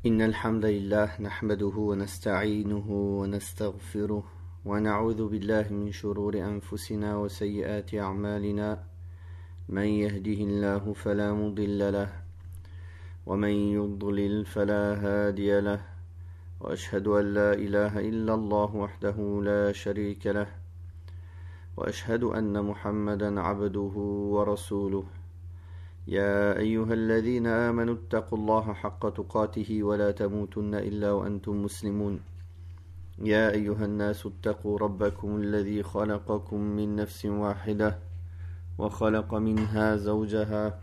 إن الحمد لله نحمده ونستعينه ونستغفره ونعوذ بالله من شرور أنفسنا وسيئات أعمالنا من يهده الله فلا مضل له ومن يضلل فلا هادي له وأشهد أن لا إله إلا الله وحده لا شريك له وأشهد أن محمدا عبده ورسوله يا أيها الذين آمنوا اتقوا الله حق تقاته ولا تموتن إلا وأنتم مسلمون يا أيها الناس اتقوا ربكم الذي خلقكم من نفس واحدة وخلق منها زوجها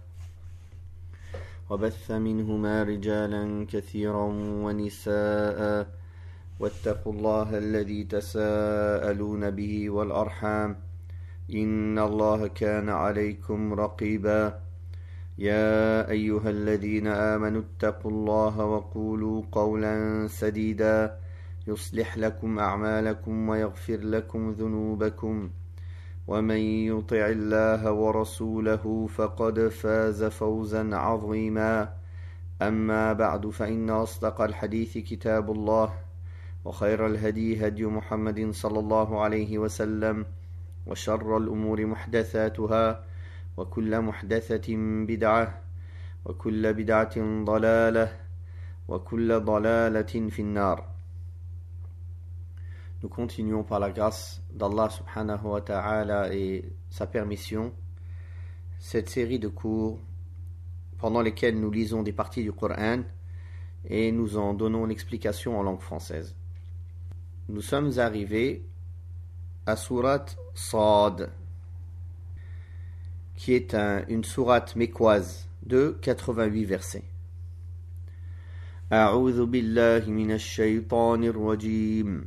وبث منهما رجالا كثيرا ونساء واتقوا الله الذي تساءلون به والأرحام إن الله كان عليكم رقيبا يا أيها الذين آمنوا اتقوا الله وقولوا قولا سديدا يصلح لكم أعمالكم ويغفر لكم ذنوبكم ومن يطع الله ورسوله فقد فاز فوزا عظيما أما بعد فإن أصدق الحديث كتاب الله وخير الهدي هدي محمد صلى الله عليه وسلم وشر الأمور محدثاتها وكل محدثة بدعة وكل بدعة ضلالة وكل ضلالة في النار. Nous continuons par la grâce d'Allah subhanahu wa ta'ala et sa permission cette série de cours pendant lesquels nous lisons des parties du Coran et nous en donnons l'explication en langue française. Nous sommes arrivés à sourate Sad, qui est une sourate mécoise de 88 versets. أعوذ بالله من الشيطان الرجيم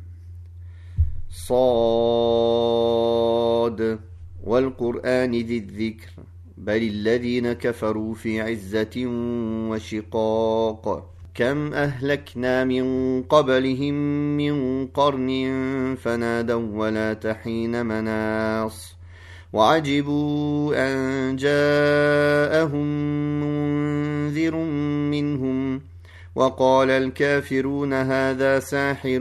صاد والقرآن ذي الذكر بل الذين كفروا في عزة وشقاق كم أهلكنا من قبلهم من قرن فنادوا ولا تحين مناص وعجبوا أن جاءهم منذر منهم وقال الكافرون هذا ساحر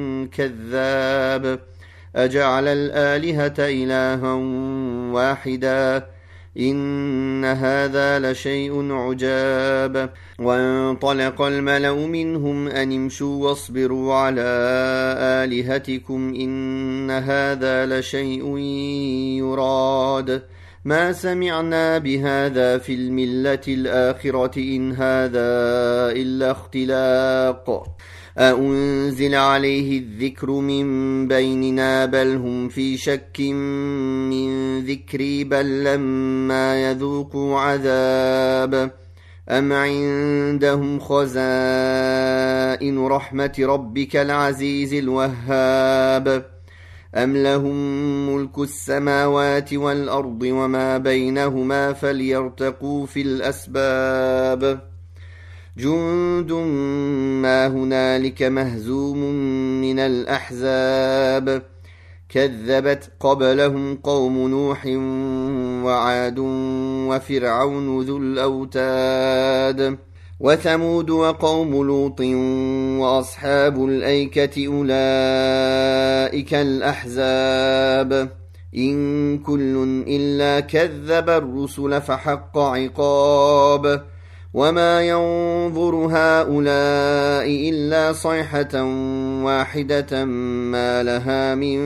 كذاب أجعل الآلهة إلها واحدا إن هذا لشيء عجاب وانطلق الملأ منهم أن امشوا واصبروا على آلهتكم إن هذا لشيء يراد ما سمعنا بهذا في الملة الآخرة إن هذا إلا اختلاق أأنزل عليه الذكر من بيننا بل هم في شك من ذكري بل لما يذوقوا عذاب أم عندهم خزائن رحمة ربك العزيز الوهاب أم لهم ملك السماوات والأرض وما بينهما فليرتقوا في الأسباب جند ما هنالك مهزوم من الأحزاب كذبت قبلهم قوم نوح وعاد وفرعون ذو الأوتاد وثمود وقوم لوط وأصحاب الأيكة أولئك الأحزاب إن كل إلا كذب الرسل فحق عقاب وما ينظر هؤلاء إلا صيحة واحدة ما لها من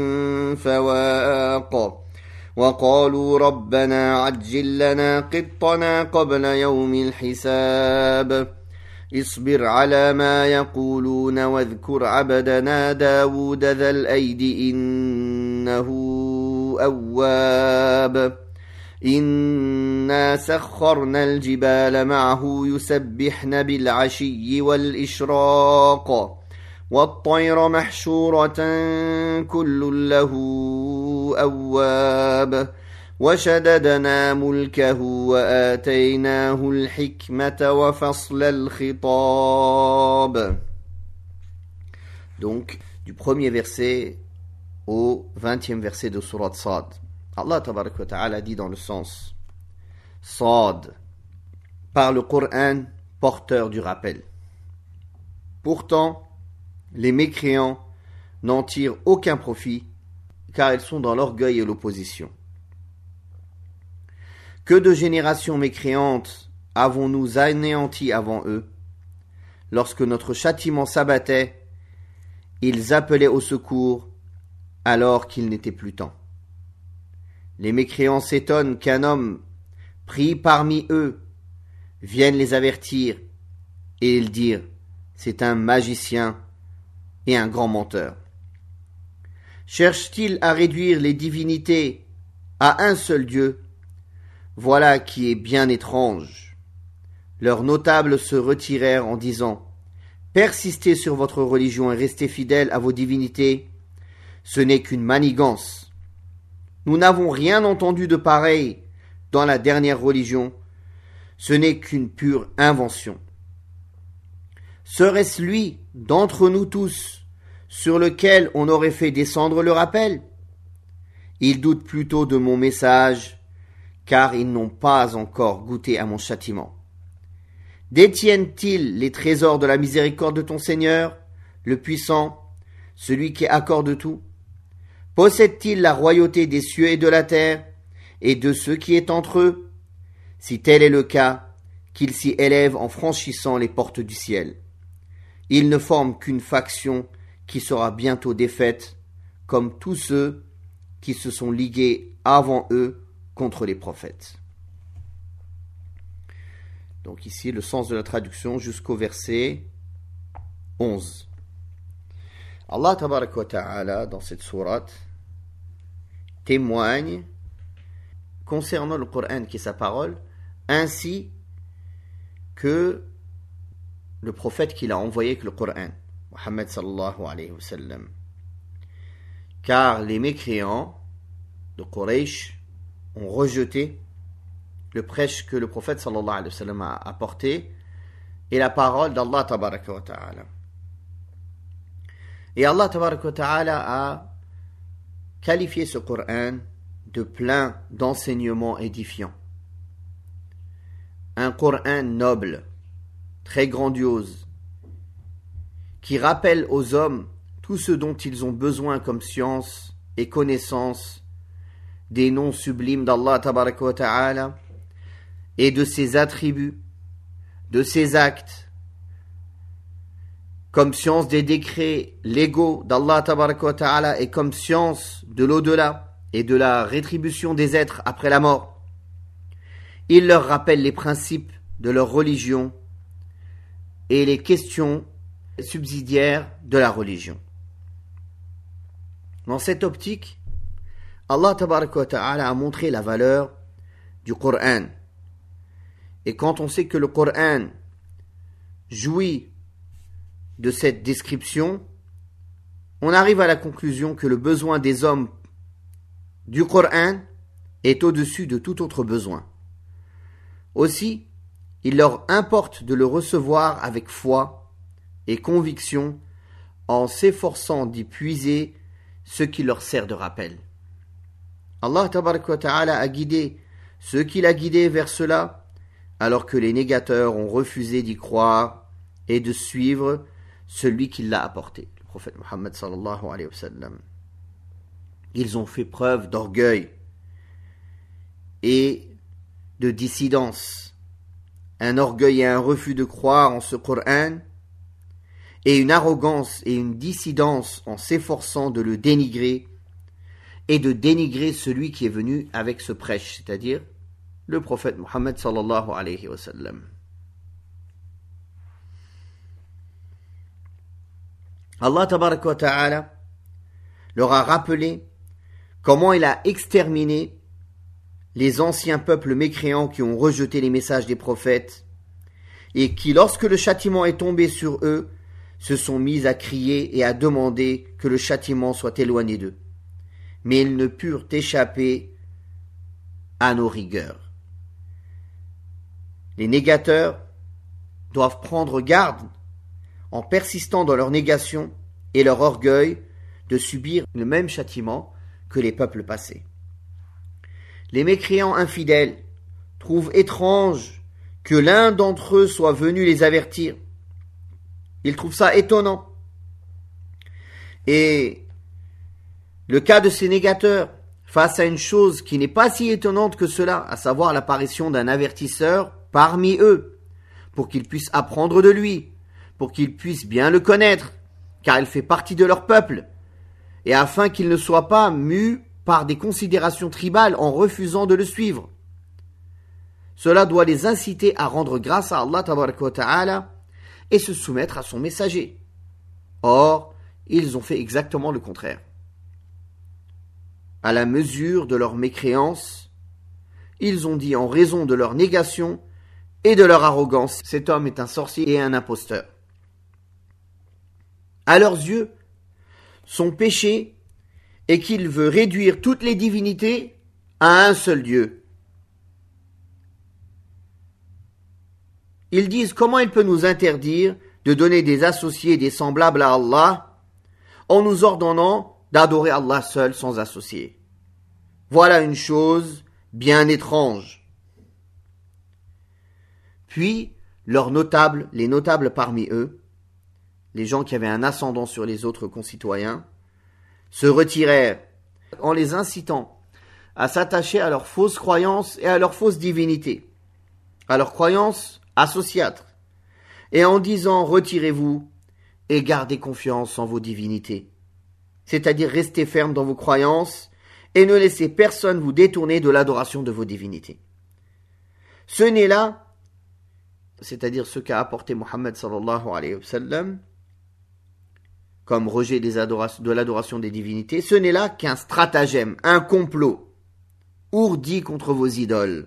فواق وقالوا ربنا عجل لنا قطنا قبل يوم الحساب اصبر على ما يقولون واذكر عبدنا داود ذا الأيد إنه أواب إنا سخرنا الجبال معه يسبحن بالعشي والإشراق والطير محشورة كل له أواب وشددنا ملكه وآتيناه الحكمة وفصل الخطاب. Donc, du premier verset au 20e verset de Sourate Sad. Allah tabarak wa ta'ala dit dans le sens Sad, par le Coran porteur du rappel. Pourtant, les mécréants n'en tirent aucun profit, car ils sont dans l'orgueil et l'opposition. Que de générations mécréantes avons-nous anéanties avant eux? Lorsque notre châtiment s'abattait, ils appelaient au secours, alors qu'il n'était plus temps. Les mécréants s'étonnent qu'un homme pris parmi eux vienne les avertir, et ils dirent: c'est un magicien et un grand menteur. Cherche-t-il à réduire les divinités à un seul Dieu? Voilà qui est bien étrange. Leurs notables se retirèrent en disant: persistez sur votre religion et restez fidèles à vos divinités. Ce n'est qu'une manigance. Nous n'avons rien entendu de pareil dans la dernière religion. Ce n'est qu'une pure invention. Serait-ce lui, d'entre nous tous, sur lequel on aurait fait descendre le rappel? Ils doutent plutôt de mon message, car ils n'ont pas encore goûté à mon châtiment. Détiennent-ils les trésors de la miséricorde de ton Seigneur, le puissant, celui qui accorde tout? Possèdent-ils la royauté des cieux et de la terre, et de ce qui est entre eux? Si tel est le cas, qu'ils s'y élèvent en franchissant les portes du ciel. Ils ne forment qu'une faction qui sera bientôt défaite, comme tous ceux qui se sont ligués avant eux contre les prophètes. Donc ici, le sens de la traduction jusqu'au verset 11. Allah tabaraka wa ta'ala, dans cette sourate, témoigne concernant le Coran qui est sa parole, ainsi que le prophète qu'il a envoyé avec le Coran, Muhammad sallallahu alayhi wa sallam. Car les mécréants de Quraysh ont rejeté le prêche que le prophète sallallahu alayhi wa sallam a apporté et la parole d'Allah tabaraka wa ta'ala. Et Allah tabaraka wa ta'ala a qualifié ce Coran de plein d'enseignements édifiants. Un Coran noble, très grandiose, qui rappelle aux hommes tout ce dont ils ont besoin comme science et connaissance des noms sublimes d'Allah tabaraka wa ta'ala et de ses attributs, de ses actes, comme science des décrets légaux d'Allah tabaraka wa ta'ala et comme science de l'au-delà et de la rétribution des êtres après la mort. Il leur rappelle les principes de leur religion et les questions subsidiaires de la religion. Dans cette optique, Allah tabaraka wa ta'ala a montré la valeur du Coran. Et quand on sait que le Coran jouit de cette description, on arrive à la conclusion que le besoin des hommes du Coran est au-dessus de tout autre besoin. Aussi, il leur importe de le recevoir avec foi et conviction en s'efforçant d'y puiser ce qui leur sert de rappel. Allah tabaraka wa ta'ala a guidé ceux qu'il a guidés vers cela, alors que les négateurs ont refusé d'y croire et de suivre celui qui l'a apporté, le prophète Muhammad sallallahu alayhi wa sallam. Ils ont fait preuve d'orgueil et de dissidence, un orgueil et un refus de croire en ce Coran, et une arrogance et une dissidence en s'efforçant de le dénigrer et de dénigrer celui qui est venu avec ce prêche, c'est-à-dire le prophète Muhammad sallallahu alayhi wa sallam. Allah tabaraka wa ta'ala leur a rappelé comment il a exterminé les anciens peuples mécréants qui ont rejeté les messages des prophètes et qui, lorsque le châtiment est tombé sur eux, se sont mis à crier et à demander que le châtiment soit éloigné d'eux. Mais ils ne purent échapper à nos rigueurs. Les négateurs doivent prendre garde, en persistant dans leur négation et leur orgueil, de subir le même châtiment que les peuples passés. Les mécréants infidèles trouvent étrange que l'un d'entre eux soit venu les avertir, Ils trouvent ça étonnant. Et le cas de ces négateurs, face à une chose qui n'est pas si étonnante que cela, à savoir l'apparition d'un avertisseur parmi eux, pour qu'ils puissent apprendre de lui, pour qu'ils puissent bien le connaître, car il fait partie de leur peuple, et afin qu'ils ne soient pas mus par des considérations tribales en refusant de le suivre. Cela doit les inciter à rendre grâce à Allah tabaraka wa ta'ala et se soumettre à son messager. Or, ils ont fait exactement le contraire. À la mesure de leur mécréance, ils ont dit en raison de leur négation et de leur arrogance, cet homme est un sorcier et un imposteur. À leurs yeux, son péché est qu'il veut réduire toutes les divinités à un seul Dieu. Ils disent comment il peut nous interdire de donner des associés et des semblables à Allah en nous ordonnant d'adorer Allah seul sans associé. Voilà une chose bien étrange. Puis, les notables parmi eux, les gens qui avaient un ascendant sur les autres concitoyens, se retirèrent en les incitant à s'attacher à leurs fausses croyances et à leurs fausses divinités, à leurs croyances associatres, et en disant « Retirez-vous et gardez confiance en vos divinités », c'est-à-dire restez fermes dans vos croyances et ne laissez personne vous détourner de l'adoration de vos divinités. Ce n'est là, c'est-à-dire ce qu'a apporté Mohammed sallallahu alayhi wa sallam, comme rejet de l'adoration des divinités, ce n'est là qu'un stratagème, un complot, ourdi contre vos idoles.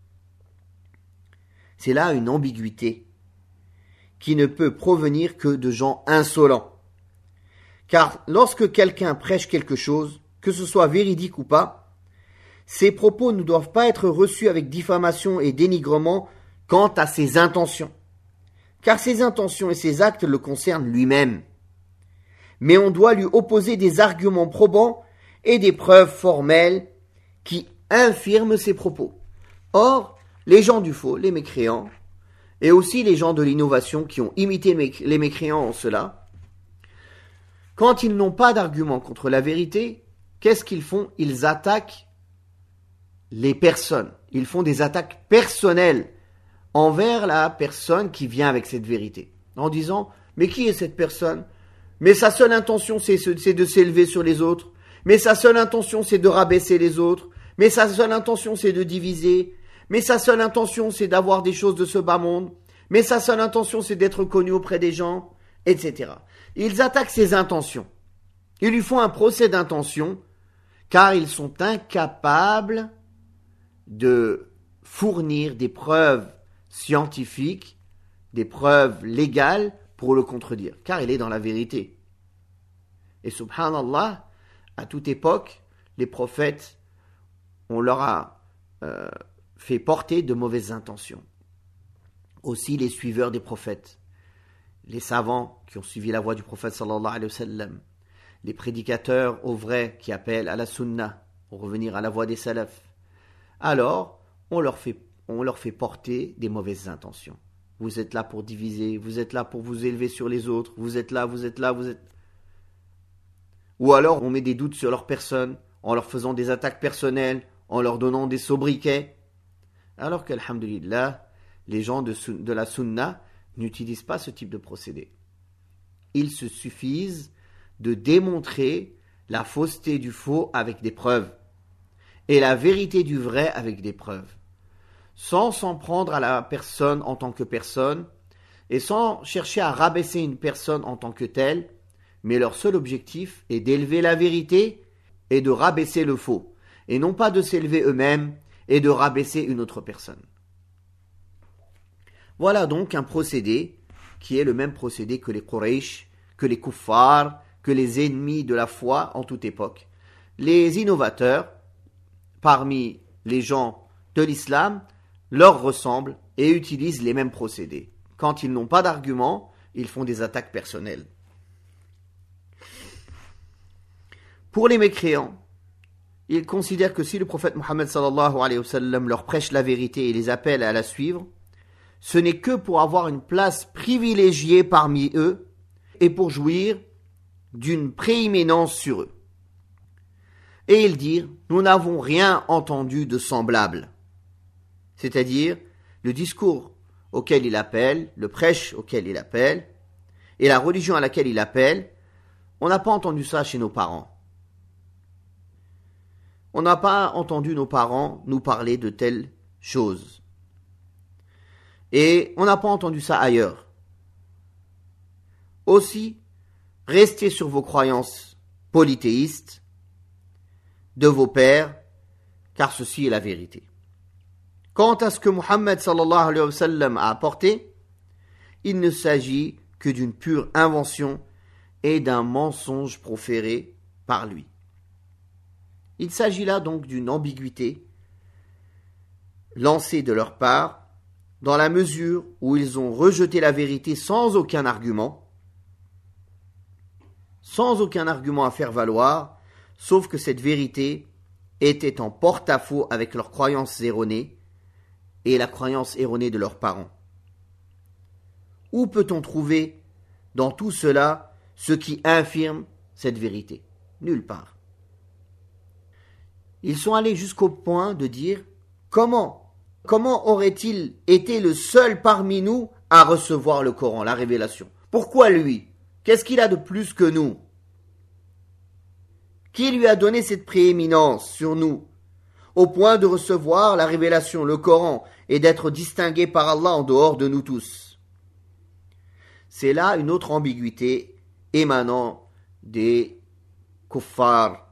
C'est là une ambiguïté qui ne peut provenir que de gens insolents. Car lorsque quelqu'un prêche quelque chose, que ce soit véridique ou pas, ses propos ne doivent pas être reçus avec diffamation et dénigrement quant à ses intentions. Car ses intentions et ses actes le concernent lui-même. Mais on doit lui opposer des arguments probants et des preuves formelles qui infirment ses propos. Or, les gens du faux, les mécréants, et aussi les gens de l'innovation qui ont imité les mécréants en cela, quand ils n'ont pas d'argument contre la vérité, qu'est-ce qu'ils font? Ils attaquent les personnes. Ils font des attaques personnelles envers la personne qui vient avec cette vérité. En disant, mais qui est cette personne? Mais sa seule intention, c'est de s'élever sur les autres. Mais sa seule intention, c'est de rabaisser les autres. Mais sa seule intention, c'est de diviser. Mais sa seule intention, c'est d'avoir des choses de ce bas monde. Mais sa seule intention, c'est d'être connu auprès des gens, etc. Ils attaquent ses intentions. Ils lui font un procès d'intention, car ils sont incapables de fournir des preuves scientifiques, des preuves légales pour le contredire, car il est dans la vérité. Et subhanallah, à toute époque, les prophètes, on leur a fait porter de mauvaises intentions. Aussi les suiveurs des prophètes, les savants qui ont suivi la voie du prophète sallallahu alayhi wa sallam, les prédicateurs au vrai qui appellent à la sunna, pour revenir à la voie des salafs. Alors, on leur fait porter des mauvaises intentions. Vous êtes là pour diviser, vous êtes là pour vous élever sur les autres, vous êtes là. Ou alors, on met des doutes sur leur personne, en leur faisant des attaques personnelles, en leur donnant des sobriquets. Alors qu'alhamdulillah, les gens de la sunna n'utilisent pas ce type de procédé. Il se suffise de démontrer la fausseté du faux avec des preuves et la vérité du vrai avec des preuves, sans s'en prendre à la personne en tant que personne et sans chercher à rabaisser une personne en tant que telle, mais leur seul objectif est d'élever la vérité et de rabaisser le faux, et non pas de s'élever eux-mêmes et de rabaisser une autre personne. Voilà donc un procédé qui est le même procédé que les Quraysh, que les kuffars, que les ennemis de la foi en toute époque. Les innovateurs, parmi les gens de l'islam, leur ressemblent et utilisent les mêmes procédés. Quand ils n'ont pas d'argument, ils font des attaques personnelles. Pour les mécréants, ils considèrent que si le prophète Mohammed sallallahu alayhi wa sallam leur prêche la vérité et les appelle à la suivre, ce n'est que pour avoir une place privilégiée parmi eux et pour jouir d'une prééminence sur eux. Et ils dirent, nous n'avons rien entendu de semblable. C'est-à-dire, le discours auquel il appelle, le prêche auquel il appelle, et la religion à laquelle il appelle, on n'a pas entendu ça chez nos parents. On n'a pas entendu nos parents nous parler de telles choses. Et on n'a pas entendu ça ailleurs. Aussi, restez sur vos croyances polythéistes de vos pères, car ceci est la vérité. Quant à ce que Muhammad sallallahu alayhi wa sallam a apporté, il ne s'agit que d'une pure invention et d'un mensonge proféré par lui. Il s'agit là donc d'une ambiguïté lancée de leur part, dans la mesure où ils ont rejeté la vérité sans aucun argument à faire valoir, sauf que cette vérité était en porte-à-faux avec leurs croyances erronées et la croyance erronée de leurs parents. Où peut-on trouver dans tout cela ce qui infirme cette vérité? Nulle part. Ils sont allés jusqu'au point de dire comment aurait-il été le seul parmi nous à recevoir le Coran, la révélation? Pourquoi lui? Qu'est-ce qu'il a de plus que nous? Qui lui a donné cette prééminence sur nous, au point de recevoir la révélation, le Coran, et d'être distingué par Allah en dehors de nous tous? C'est là une autre ambiguïté émanant des kuffars.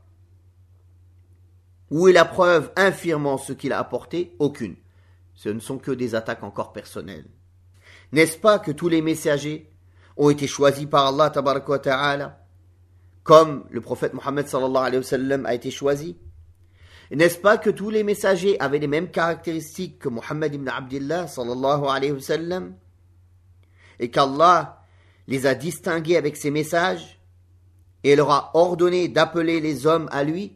Où est la preuve infirmant ce qu'il a apporté? Aucune. Ce ne sont que des attaques encore personnelles. N'est-ce pas que tous les messagers ont été choisis par Allah tabaraka wa ta'ala, comme le prophète Mohammed sallallahu alayhi wa sallam a été choisi? N'est-ce pas que tous les messagers avaient les mêmes caractéristiques que Mohammed ibn Abdillah sallallahu alayhi wa sallam, et qu'Allah les a distingués avec ses messages et leur a ordonné d'appeler les hommes à lui?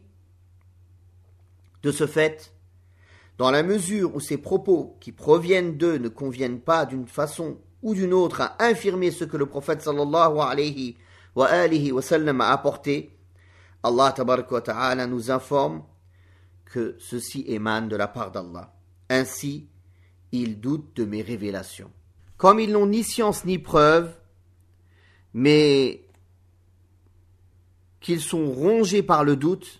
De ce fait, dans la mesure où ces propos qui proviennent d'eux ne conviennent pas d'une façon ou d'une autre à infirmer ce que le prophète sallallahu alayhi wa sallam a apporté, Allah tabaraka wa ta'ala nous informe que ceci émane de la part d'Allah. Ainsi, ils doutent de mes révélations. Comme ils n'ont ni science ni preuve, mais qu'ils sont rongés par le doute,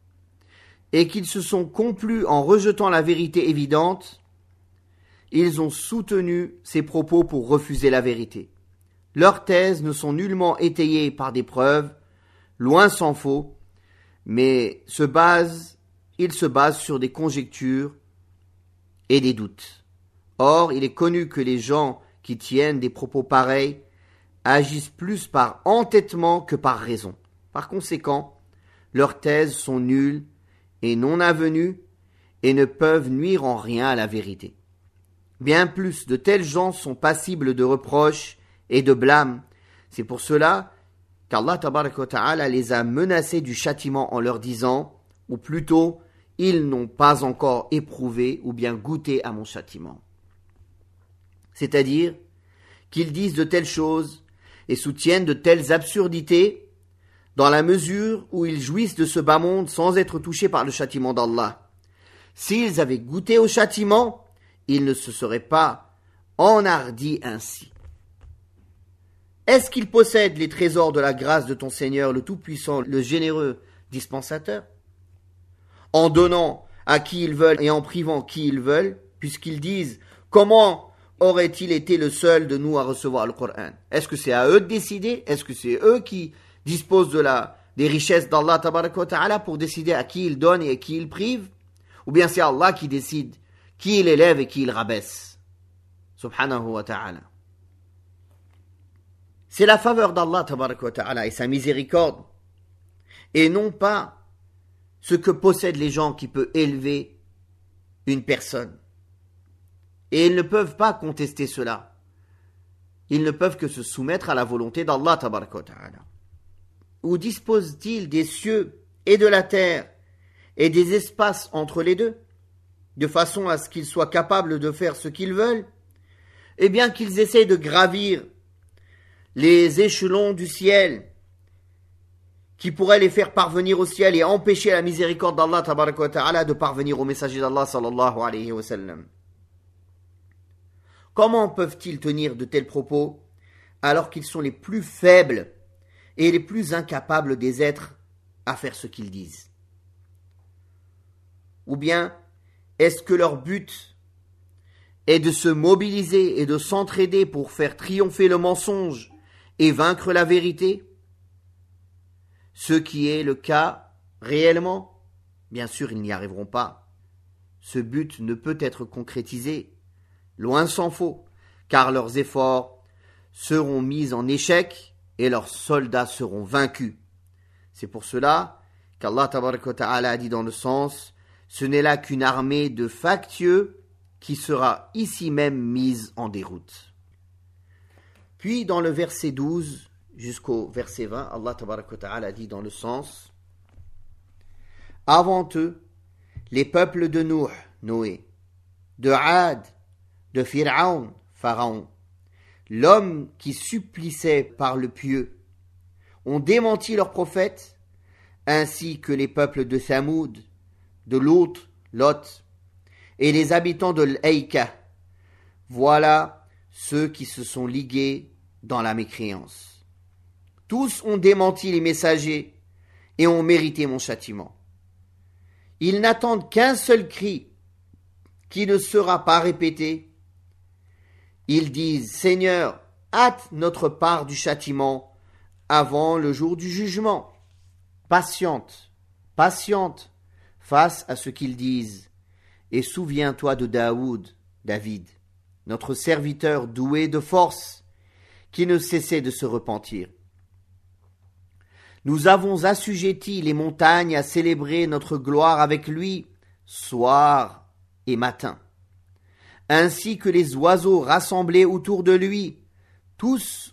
et qu'ils se sont complus en rejetant la vérité évidente, ils ont soutenu ces propos pour refuser la vérité. Leurs thèses ne sont nullement étayées par des preuves, loin s'en faut, mais ils se basent sur des conjectures et des doutes. Or, il est connu que les gens qui tiennent des propos pareils agissent plus par entêtement que par raison. Par conséquent, leurs thèses sont nulles et non avenues et ne peuvent nuire en rien à la vérité. Bien plus, de tels gens sont passibles de reproches et de blâmes. C'est pour cela qu'Allah tabaraka wa ta'ala les a menacés du châtiment en leur disant, ou plutôt, ils n'ont pas encore éprouvé ou bien goûté à mon châtiment. C'est-à-dire qu'ils disent de telles choses et soutiennent de telles absurdités dans la mesure où ils jouissent de ce bas monde sans être touchés par le châtiment d'Allah. S'ils avaient goûté au châtiment, ils ne se seraient pas enhardis ainsi. Est-ce qu'ils possèdent les trésors de la grâce de ton Seigneur, le Tout-Puissant, le généreux dispensateur, en donnant à qui ils veulent et en privant qui ils veulent, puisqu'ils disent « Comment aurait-il été le seul de nous à recevoir le Coran ?» Est-ce que c'est à eux de décider? Est-ce que c'est eux qui disposent des richesses d'Allah tabaraka wa ta'ala pour décider à qui il donne et à qui il prive? Ou bien c'est Allah qui décide qui il élève et qui il rabaisse? Subhanahu wa ta'ala. C'est la faveur d'Allah tabaraka wa ta'ala et sa miséricorde, et non pas ce que possèdent les gens qui peuvent élever une personne. Et ils ne peuvent pas contester cela. Ils ne peuvent que se soumettre à la volonté d'Allah tabaraka wa ta'ala. Où dispose-t-il des cieux et de la terre et des espaces entre les deux, de façon à ce qu'ils soient capables de faire ce qu'ils veulent? et bien qu'ils essaient de gravir les échelons du ciel, qui pourraient les faire parvenir au ciel et empêcher la miséricorde d'Allah tabaraka wa ta'ala de parvenir au messager d'Allah sallallahu alayhi wa sallam. Comment peuvent-ils tenir de tels propos alors qu'ils sont les plus faibles et les plus incapables des êtres à faire ce qu'ils disent? Ou bien, est-ce que leur but est de se mobiliser et de s'entraider pour faire triompher le mensonge et vaincre la vérité? Ce qui est le cas réellement, bien sûr, ils n'y arriveront pas. Ce but ne peut être concrétisé, loin s'en faut, car leurs efforts seront mis en échec et leurs soldats seront vaincus. C'est pour cela qu'Allah tabaraka wa ta'ala a dit dans le sens, ce n'est là qu'une armée de factieux qui sera ici même mise en déroute. Puis dans le verset 12 jusqu'au verset 20, Allah tabaraka wa ta'ala dit dans le sens, avant eux, les peuples de Nuh, Noé, de Ad, de Pharaon, Pharaon, l'homme qui supplissait par le pieux, ont démenti leurs prophètes, ainsi que les peuples de Thamoud, de Lot, et les habitants de l'Aïka. Voilà ceux qui se sont ligués dans la mécréance. Tous ont démenti les messagers et ont mérité mon châtiment. Ils n'attendent qu'un seul cri qui ne sera pas répété. Ils disent, Seigneur, hâte notre part du châtiment avant le jour du jugement. Patiente face à ce qu'ils disent, et souviens-toi de David, notre serviteur doué de force, qui ne cessait de se repentir. Nous avons assujetti les montagnes à célébrer notre gloire avec lui, soir et matin, ainsi que les oiseaux rassemblés autour de lui, tous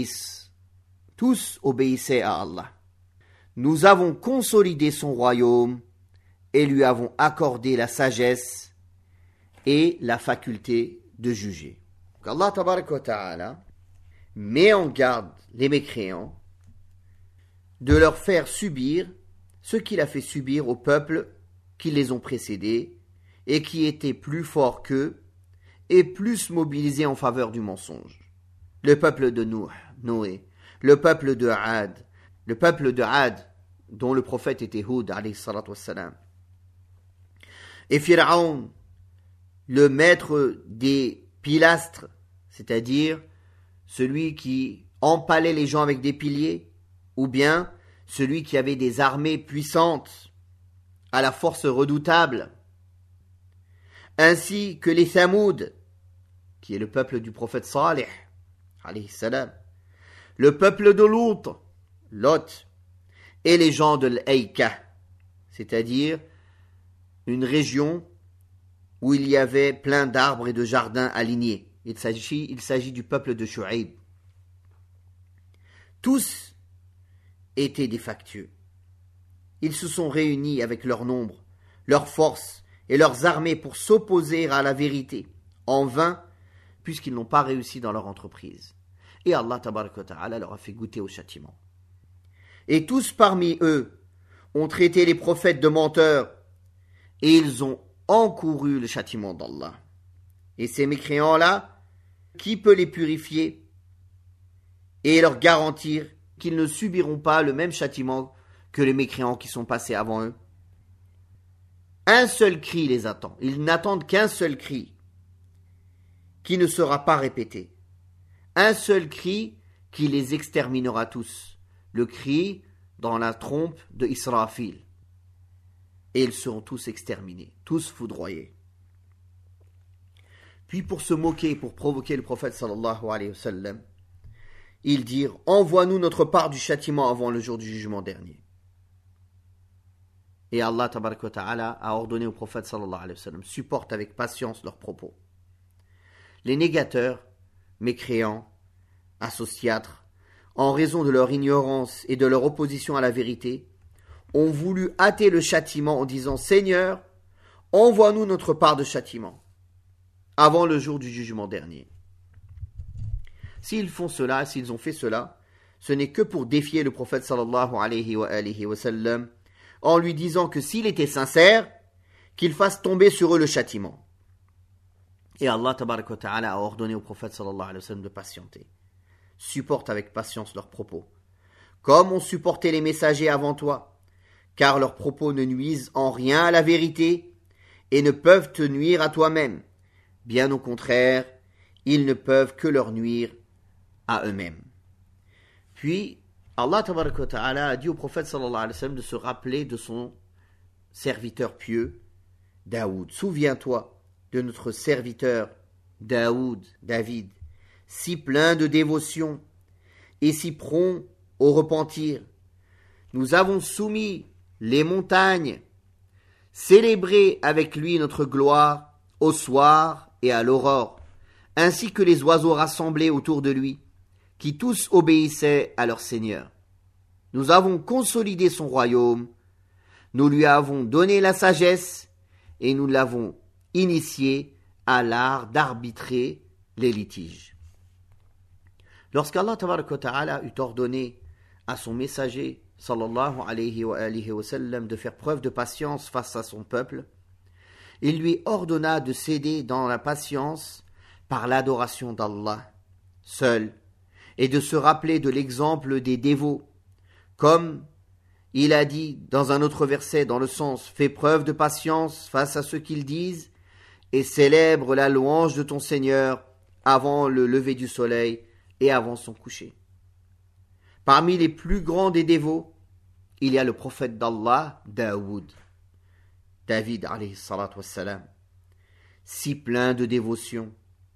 obéissaient à Allah. Nous avons consolidé son royaume et lui avons accordé la sagesse et la faculté de juger. Allah tabaraka wa ta'ala met en garde les mécréants de leur faire subir ce qu'il a fait subir aux peuples qui les ont précédés et qui étaient plus forts qu'eux et plus mobilisés en faveur du mensonge. Le peuple de Noé, le peuple de Ad, dont le prophète était Hud, alayhi salatu wassalam, et Pharaon, le maître des pilastres, c'est-à-dire celui qui empalait les gens avec des piliers, ou bien celui qui avait des armées puissantes, à la force redoutable, ainsi que les Thamoud, qui est le peuple du prophète Salih, alayhi salam, le peuple de Lot, et les gens de l'Aïka, c'est-à-dire une région où il y avait plein d'arbres et de jardins alignés. Il s'agit du peuple de Shu'aib. Tous étaient des factieux. Ils se sont réunis avec leur nombre, leur force et leurs armées pour s'opposer à la vérité, en vain, puisqu'ils n'ont pas réussi dans leur entreprise. Et Allah tabaraka wa ta'ala leur a fait goûter au châtiment. Et tous parmi eux ont traité les prophètes de menteurs, et ils ont encouru le châtiment d'Allah. Et ces mécréants-là, qui peut les purifier et leur garantir qu'ils ne subiront pas le même châtiment que les mécréants qui sont passés avant eux? Un seul cri les attend. Ils n'attendent qu'un seul cri qui ne sera pas répété. Un seul cri qui les exterminera tous. Le cri dans la trompe de Israfil. Et ils seront tous exterminés, tous foudroyés. Puis pour se moquer, pour provoquer le prophète sallallahu alayhi wa sallam, ils dirent, envoie-nous notre part du châtiment avant le jour du jugement dernier. Et Allah tabaraka wa ta'ala a ordonné au prophète sallallahu alayhi wa sallam, supporte avec patience leurs propos. Les négateurs, mécréants, associatres, en raison de leur ignorance et de leur opposition à la vérité, ont voulu hâter le châtiment en disant « Seigneur, envoie-nous notre part de châtiment avant le jour du jugement dernier. » S'ils font cela, s'ils ont fait cela, ce n'est que pour défier le prophète sallallahu alayhi wa sallam, en lui disant que s'il était sincère, qu'il fasse tomber sur eux le châtiment. Et Allah tabaraka wa ta'ala a ordonné au prophète sallallahu alayhi wa sallam de patienter. Supporte avec patience leurs propos, comme ont supporté les messagers avant toi, car leurs propos ne nuisent en rien à la vérité et ne peuvent te nuire à toi-même. Bien au contraire, ils ne peuvent que leur nuire à eux-mêmes. Puis, Allah tabaraka wa ta'ala a dit au prophète sallallahu alayhi wa sallam de se rappeler de son serviteur pieux, Daoud. Souviens-toi de notre serviteur David, si plein de dévotion et si prompt au repentir. Nous avons soumis les montagnes, célébré avec lui notre gloire au soir et à l'aurore, ainsi que les oiseaux rassemblés autour de lui, qui tous obéissaient à leur Seigneur. Nous avons consolidé son royaume, nous lui avons donné la sagesse et nous l'avons initié à l'art d'arbitrer les litiges. Lorsqu'Allah tabaraka wa ta'ala eut ordonné à son messager sallallahu alayhi wa sallam de faire preuve de patience face à son peuple, il lui ordonna de céder dans la patience par l'adoration d'Allah seul et de se rappeler de l'exemple des dévots, comme il a dit dans un autre verset dans le sens « Fais preuve de patience face à ce qu'ils disent et célèbre la louange de ton Seigneur avant le lever du soleil et avant son coucher. » Parmi les plus grands des dévots, il y a le prophète d'Allah, David alayhi salatu wassalam, si plein de dévotion,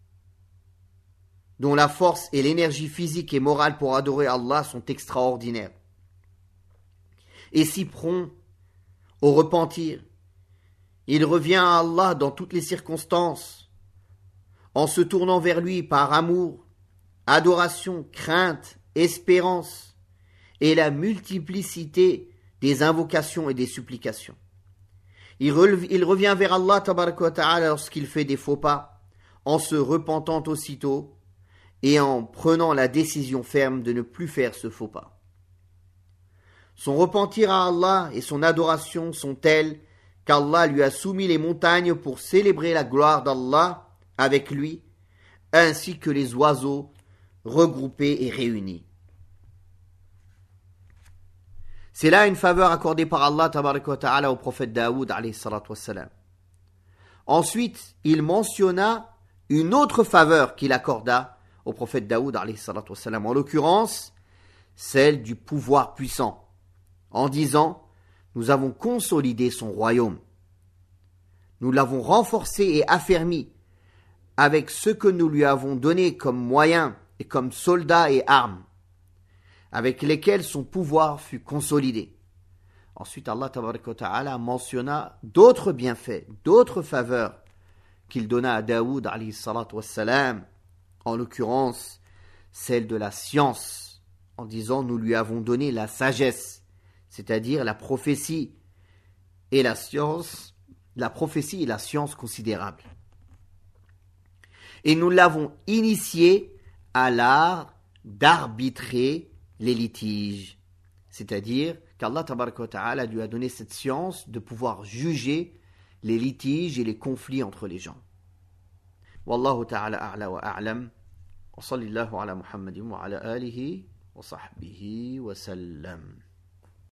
dont la force et l'énergie physique et morale pour adorer Allah sont extraordinaires, et si prompt au repentir. Il revient à Allah dans toutes les circonstances, en se tournant vers lui par amour, adoration, crainte, espérance, et la multiplicité des invocations et des supplications. Il revient vers Allah tabaraka wa ta'ala lorsqu'il fait des faux pas, en se repentant aussitôt et en prenant la décision ferme de ne plus faire ce faux pas. Son repentir à Allah et son adoration sont tels qu'Allah lui a soumis les montagnes pour célébrer la gloire d'Allah avec lui, ainsi que les oiseaux regroupés et réunis. C'est là une faveur accordée par Allah tabaraka wa ta'ala au prophète Daoud alayhi salatu wassalam. Ensuite, il mentionna une autre faveur qu'il accorda au prophète Daoud alayhi salatu wassalam, en l'occurrence celle du pouvoir puissant, en disant « Nous avons consolidé son royaume. Nous l'avons renforcé et affermi avec ce que nous lui avons donné comme moyens et comme soldats et armes, avec lesquels son pouvoir fut consolidé. » Ensuite, Allah tabaraka wa ta'ala mentionna d'autres bienfaits, d'autres faveurs qu'il donna à Daoud alayhi salatu wassalam, en l'occurrence celle de la science, en disant « Nous lui avons donné la sagesse », c'est-à-dire la prophétie et la science considérable. Et nous l'avons initié à l'art d'arbitrer les litiges, c'est-à-dire qu'Allah tabaraka wa ta'ala lui a donné cette science de pouvoir juger les litiges et les conflits entre les gens. Wallahu ta'ala a'la wa a'lam, wa sallallahu ala Muhammadin wa ala alihi wa sahbihi wa sallam.